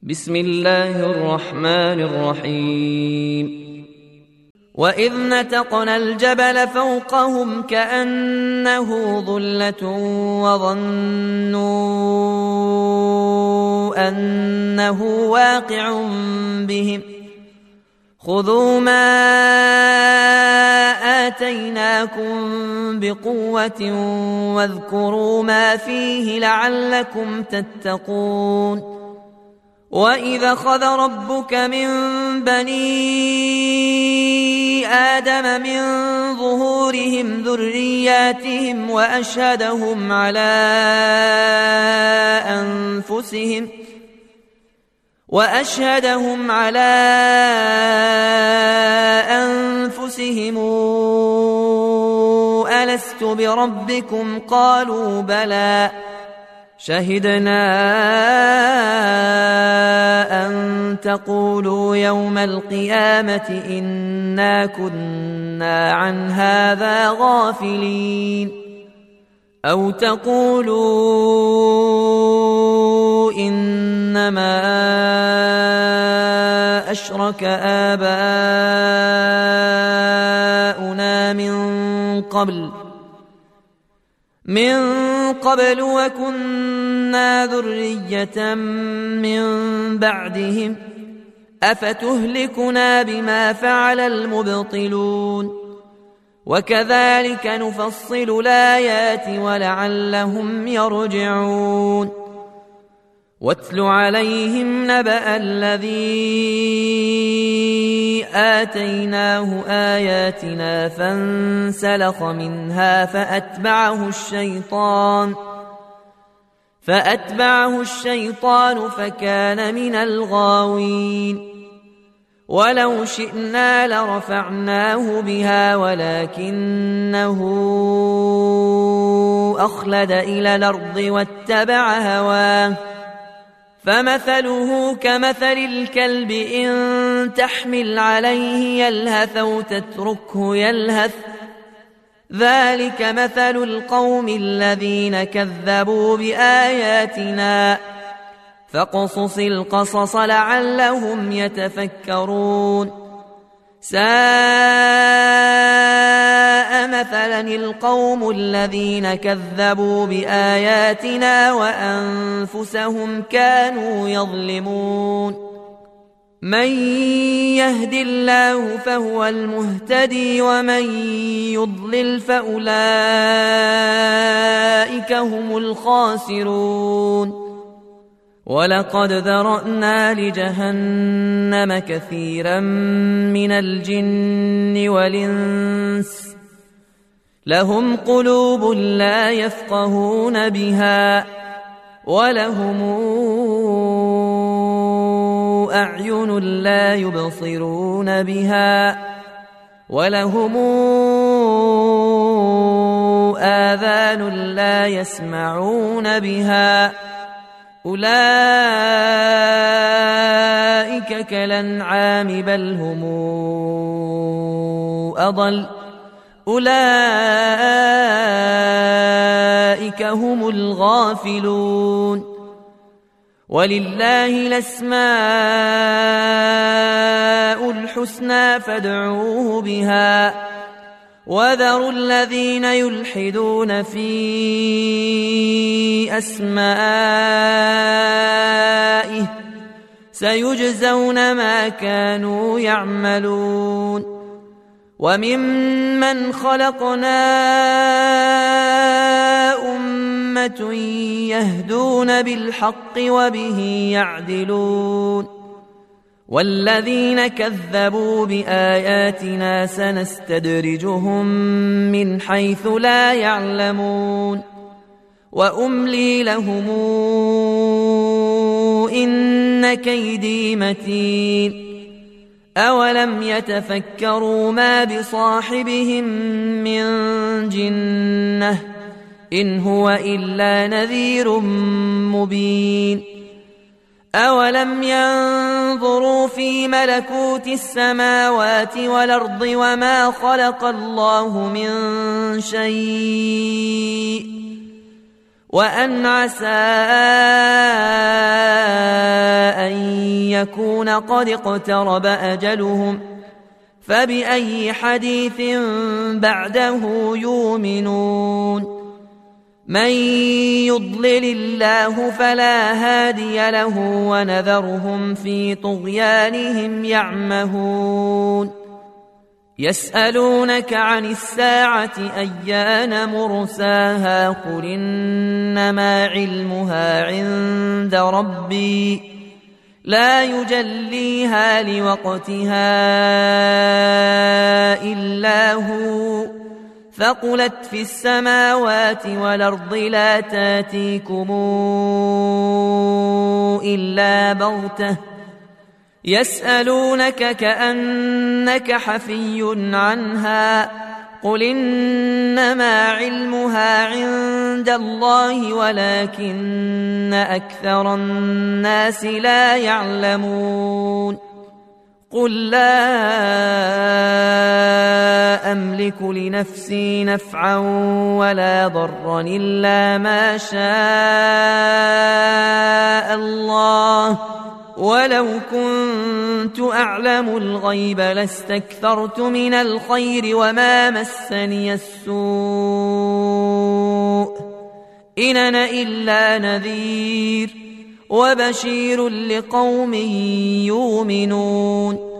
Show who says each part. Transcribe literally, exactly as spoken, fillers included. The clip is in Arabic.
Speaker 1: بسم الله الرحمن الرحيم وإذ نتقنا الجبل فوقهم كأنه ظلة وظنوا أنه واقع بهم خذوا ما آتيناكم بقوة واذكروا ما فيه لعلكم تتقون وإذا خذ ربك من بني آدم من ظهورهم ذرياتهم وأشهدهم على أنفسهم وأشهدهم على أنفسهم ألست بربكم قالوا بلى شهدنا أن تقولوا يوم القيامة إنا كنا عن هذا غافلين أو تقولوا إنما أشرك آباؤنا من قبل من قبل وكنا ذرية من بعدهم أفتهلكنا بما فعل المبطلون وكذلك نفصل الآيات ولعلهم يرجعون واتل عليهم نبأ الذي آتيناه آياتنا فانسلخ منها فأتبعه الشيطان فأتبعه الشيطان فكان من الغاوين ولو شئنا لرفعناه بها ولكنه أخلد إلى الأرض واتبع هواه فمثله كمثل الكلب إن تحمل عليه يلهث أو تتركه يلهث ذلك مثل القوم الذين كذبوا بآياتنا فاقصص القصص لعلهم يتفكرون ساء مثلا القوم الذين كذبوا بآياتنا وأنفسهم كانوا يظلمون من يهد الله فهو المهتدي ومن يضلل فأولئك هم الخاسرون ولقد ذرأنا لجهنم كثيرا من الجن والإنس لهم قلوب لا يفقهون بها ولهم أعين لا يبصرون بها ولهم آذان لا يسمعون بها أولئك كالأنعام بل هم أضل أولئك هم الغافلون ولله الأسماء الحسنى فادعوه بها وذروا الذين يلحدون في أسمائه سيجزون ما كانوا يعملون وممن خلقنا أمة يهدون بالحق وبه يعدلون والذين كذبوا بآياتنا سنستدرجهم من حيث لا يعلمون وأملي لهم إن كيدي متين أولم يتفكروا ما بصاحبهم من جنة إن هو إلا نذير مبين أولم ينظروا في ملكوت السماوات والأرض وما خلق الله من شيء وأن عسى أن يكون قد اقترب أجلهم فبأي حديث بعده يؤمنون من يضلل الله فلا هادي له ونذرهم في طغيانهم يعمهون يسألونك عن الساعة أيان مرساها قل إنما علمها عند ربي لا يجليها لوقتها إلا هو ثقلت في السماوات والأرض لا تاتيكم إلا بغتة يسألونك كأنك حفي عنها قل إنما علمها عند الله ولكن أكثر الناس لا يعلمون قل لا أملك لنفسي نفعا ولا ضرا إلا ما شاء الله ولو كنت أعلم الغيب لاستكثرت من الخير وما مسني السوء إن أنا إلا نذير وبشير لقوم يؤمنون